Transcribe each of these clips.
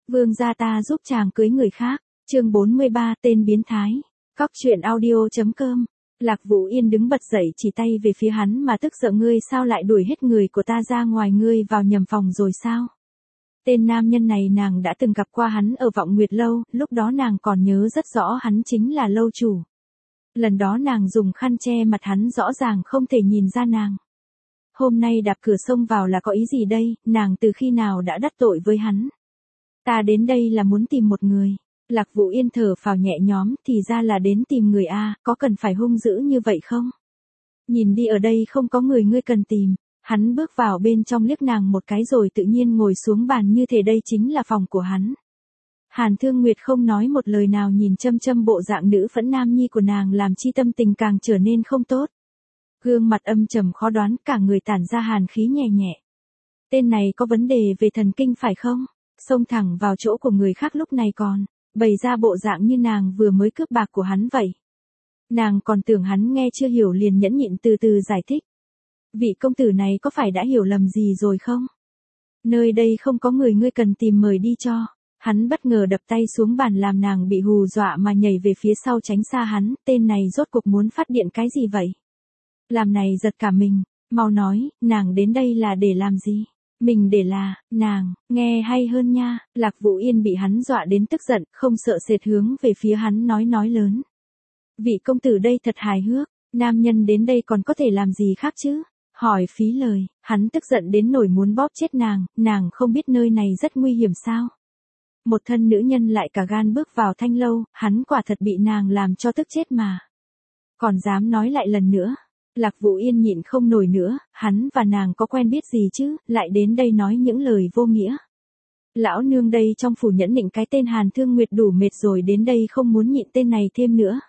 Vương gia ta giúp chàng cưới người khác. Chương 43 tên biến thái. Cóc truyện audio.com. Lạc Vũ Yên đứng bật dậy chỉ tay về phía hắn mà tức giận, ngươi sao lại đuổi hết người của ta ra ngoài, ngươi vào nhầm phòng rồi sao? Tên nam nhân này nàng đã từng gặp qua hắn ở Vọng Nguyệt Lâu, lúc đó nàng còn nhớ rất rõ hắn chính là lâu chủ. Lần đó nàng dùng khăn che mặt hắn, rõ ràng không thể nhìn ra nàng. Hôm nay đạp cửa xông vào là có ý gì đây, nàng từ khi nào đã đắc tội với hắn? Ta đến đây là muốn tìm một người. Lạc Vũ Yên thở phào nhẹ nhõm, thì ra là đến tìm người a, có cần phải hung dữ như vậy không? Nhìn đi, ở đây không có người ngươi cần tìm. Hắn bước vào bên trong liếc nàng một cái rồi tự nhiên ngồi xuống bàn, như thể đây chính là phòng của hắn. Hàn Thương Nguyệt không nói một lời nào, nhìn chăm chăm bộ dạng nữ phẫn nam nhi của nàng làm chi tâm tình càng trở nên không tốt. Gương mặt âm trầm khó đoán, cả người tản ra hàn khí nhẹ nhẹ. Tên này có vấn đề về thần kinh phải không? Xông thẳng vào chỗ của người khác lúc này còn bày ra bộ dạng như nàng vừa mới cướp bạc của hắn vậy. Nàng còn tưởng hắn nghe chưa hiểu liền nhẫn nhịn từ từ giải thích. Vị công tử này có phải đã hiểu lầm gì rồi không? Nơi đây không có người ngươi cần tìm, mời đi cho. Hắn bất ngờ đập tay xuống bàn làm nàng bị hù dọa mà nhảy về phía sau tránh xa hắn, tên này rốt cuộc muốn phát điện cái gì vậy? Làm này giật cả mình, mau nói, nàng đến đây là để làm gì? Mình để là, nàng, nghe hay hơn nha. Lạc Vũ Yên bị hắn dọa đến tức giận, không sợ sệt hướng về phía hắn nói lớn. Vị công tử đây thật hài hước, nam nhân đến đây còn có thể làm gì khác chứ? Hỏi phí lời, hắn tức giận đến nổi muốn bóp chết nàng không biết nơi này rất nguy hiểm sao? Một thân nữ nhân lại cả gan bước vào Thanh Lâu, hắn quả thật bị nàng làm cho tức chết mà. Còn dám nói lại lần nữa. Lạc Vũ Yên nhịn không nổi nữa, hắn và nàng có quen biết gì chứ, lại đến đây nói những lời vô nghĩa. Lão nương đây trong phủ nhẫn nịnh cái tên Hàn Thương Nguyệt đủ mệt rồi, đến đây không muốn nhịn tên này thêm nữa.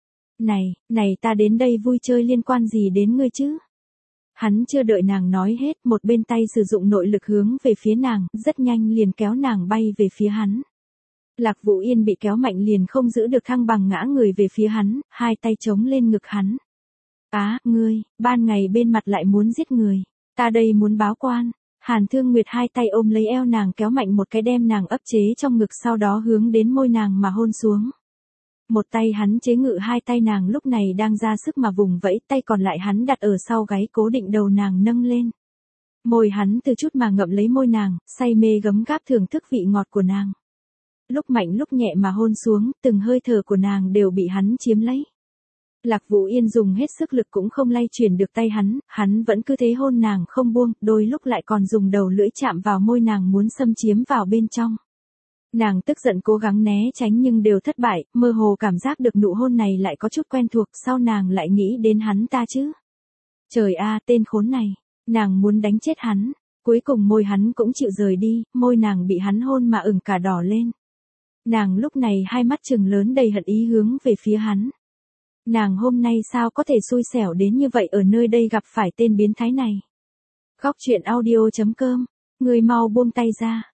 Này ta đến đây vui chơi liên quan gì đến ngươi chứ? Hắn chưa đợi nàng nói hết, một bên tay sử dụng nội lực hướng về phía nàng, rất nhanh liền kéo nàng bay về phía hắn. Lạc Vũ Yên bị kéo mạnh liền không giữ được thăng bằng, ngã người về phía hắn, hai tay chống lên ngực hắn. Ngươi, ban ngày bên mặt lại muốn giết người. Ta đây muốn báo quan. Hàn Thương Nguyệt hai tay ôm lấy eo nàng kéo mạnh một cái đem nàng ấp chế trong ngực, sau đó hướng đến môi nàng mà hôn xuống. Một tay hắn chế ngự hai tay nàng lúc này đang ra sức mà vùng vẫy, tay còn lại hắn đặt ở sau gáy cố định đầu nàng nâng lên. Môi hắn từ chút mà ngậm lấy môi nàng, say mê gấm gáp thưởng thức vị ngọt của nàng. Lúc mạnh lúc nhẹ mà hôn xuống, từng hơi thở của nàng đều bị hắn chiếm lấy. Lạc Vũ Yên dùng hết sức lực cũng không lay chuyển được tay hắn vẫn cứ thế hôn nàng không buông, đôi lúc lại còn dùng đầu lưỡi chạm vào môi nàng muốn xâm chiếm vào bên trong. Nàng tức giận cố gắng né tránh nhưng đều thất bại, mơ hồ cảm giác được nụ hôn này lại có chút quen thuộc, sau nàng lại nghĩ đến hắn ta chứ. Trời a, tên khốn này, nàng muốn đánh chết hắn, cuối cùng môi hắn cũng chịu rời đi, môi nàng bị hắn hôn mà ửng cả đỏ lên. Nàng lúc này hai mắt trừng lớn đầy hận ý hướng về phía hắn. Nàng hôm nay sao có thể xui xẻo đến như vậy, ở nơi đây gặp phải tên biến thái này. Góc truyện audio.com, người mau buông tay ra.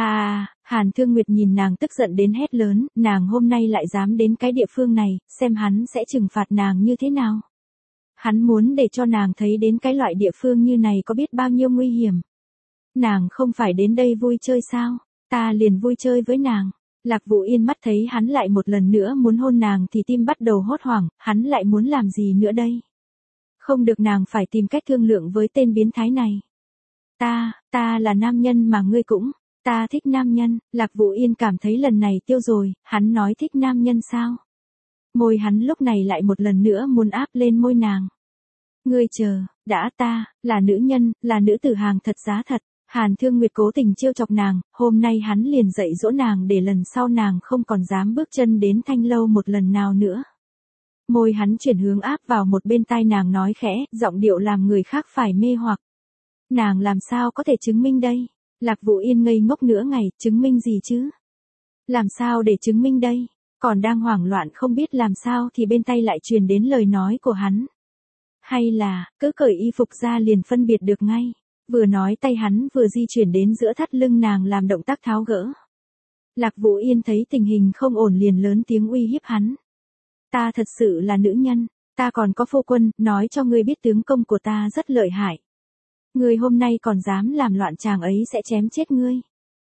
Hàn Thương Nguyệt nhìn nàng tức giận đến hét lớn, nàng hôm nay lại dám đến cái địa phương này, xem hắn sẽ trừng phạt nàng như thế nào. Hắn muốn để cho nàng thấy đến cái loại địa phương như này có biết bao nhiêu nguy hiểm. Nàng không phải đến đây vui chơi sao, ta liền vui chơi với nàng. Lạc Vũ Yên mắt thấy hắn lại một lần nữa muốn hôn nàng thì tim bắt đầu hốt hoảng, hắn lại muốn làm gì nữa đây? Không được, nàng phải tìm cách thương lượng với tên biến thái này. Ta là nam nhân mà ngươi cũng, ta thích nam nhân. Lạc Vũ Yên cảm thấy lần này tiêu rồi, hắn nói thích nam nhân sao? Môi hắn lúc này lại một lần nữa muốn áp lên môi nàng. Ngươi chờ, đã, ta là nữ nhân, là nữ tử hàng thật giá thật. Hàn Thương Nguyệt cố tình trêu chọc nàng, hôm nay hắn liền dạy dỗ nàng để lần sau nàng không còn dám bước chân đến Thanh Lâu một lần nào nữa. Môi hắn chuyển hướng áp vào một bên tai nàng nói khẽ, giọng điệu làm người khác phải mê hoặc. Nàng làm sao có thể chứng minh đây? Lạc Vũ Yên ngây ngốc nửa ngày, chứng minh gì chứ? Làm sao để chứng minh đây? Còn đang hoảng loạn không biết làm sao thì bên tay lại truyền đến lời nói của hắn. Hay là, cứ cởi y phục ra liền phân biệt được ngay. Vừa nói tay hắn vừa di chuyển đến giữa thắt lưng nàng làm động tác tháo gỡ. Lạc Vũ Yên thấy tình hình không ổn liền lớn tiếng uy hiếp hắn. Ta thật sự là nữ nhân, ta còn có phu quân, nói cho ngươi biết tướng công của ta rất lợi hại. Ngươi hôm nay còn dám làm loạn chàng ấy sẽ chém chết ngươi.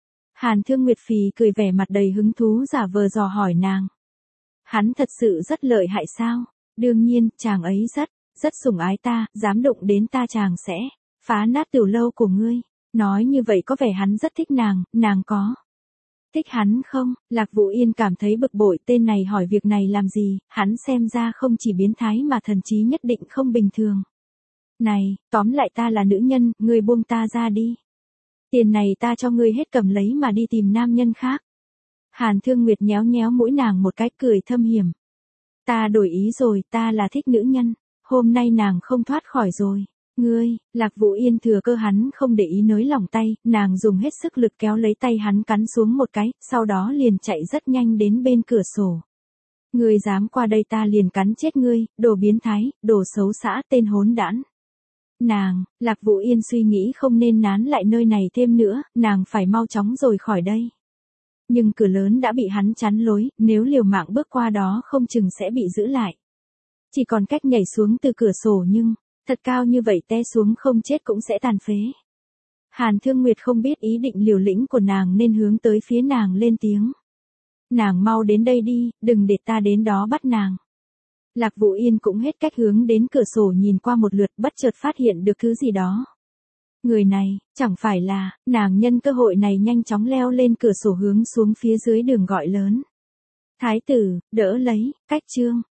Hàn Thương Nguyệt phì cười vẻ mặt đầy hứng thú giả vờ dò hỏi nàng. Hắn thật sự rất lợi hại sao? Đương nhiên, chàng ấy rất sủng ái ta, dám đụng đến ta chàng sẽ phá nát tiểu lâu của ngươi. Nói như vậy có vẻ hắn rất thích nàng có thích hắn không? Lạc Vũ Yên cảm thấy bực bội, tên này hỏi việc này làm gì, hắn xem ra không chỉ biến thái mà thần trí nhất định không bình thường. Này, tóm lại ta là nữ nhân, ngươi buông ta ra đi. Tiền này ta cho ngươi hết, cầm lấy mà đi tìm nam nhân khác. Hàn Thương Nguyệt nhéo nhéo mũi nàng một cái, cười thâm hiểm. Ta đổi ý rồi, ta là thích nữ nhân. Hôm nay nàng không thoát khỏi rồi. Ngươi, Lạc Vũ Yên thừa cơ hắn không để ý nới lỏng tay, nàng dùng hết sức lực kéo lấy tay hắn cắn xuống một cái, sau đó liền chạy rất nhanh đến bên cửa sổ. Ngươi dám qua đây ta liền cắn chết ngươi, đồ biến thái, đồ xấu xã, tên hỗn đản. Lạc Vũ Yên suy nghĩ không nên nán lại nơi này thêm nữa, nàng phải mau chóng rồi khỏi đây. Nhưng cửa lớn đã bị hắn chắn lối, nếu liều mạng bước qua đó không chừng sẽ bị giữ lại. Chỉ còn cách nhảy xuống từ cửa sổ nhưng, thật cao như vậy té xuống không chết cũng sẽ tàn phế. Hàn Thương Nguyệt không biết ý định liều lĩnh của nàng nên hướng tới phía nàng lên tiếng. Nàng mau đến đây đi, đừng để ta đến đó bắt nàng. Lạc Vũ Yên cũng hết cách hướng đến cửa sổ nhìn qua một lượt, bất chợt phát hiện được thứ gì đó. Người này, chẳng phải là, nàng nhân cơ hội này nhanh chóng leo lên cửa sổ hướng xuống phía dưới đường gọi lớn. Thái tử, đỡ lấy, cách chương.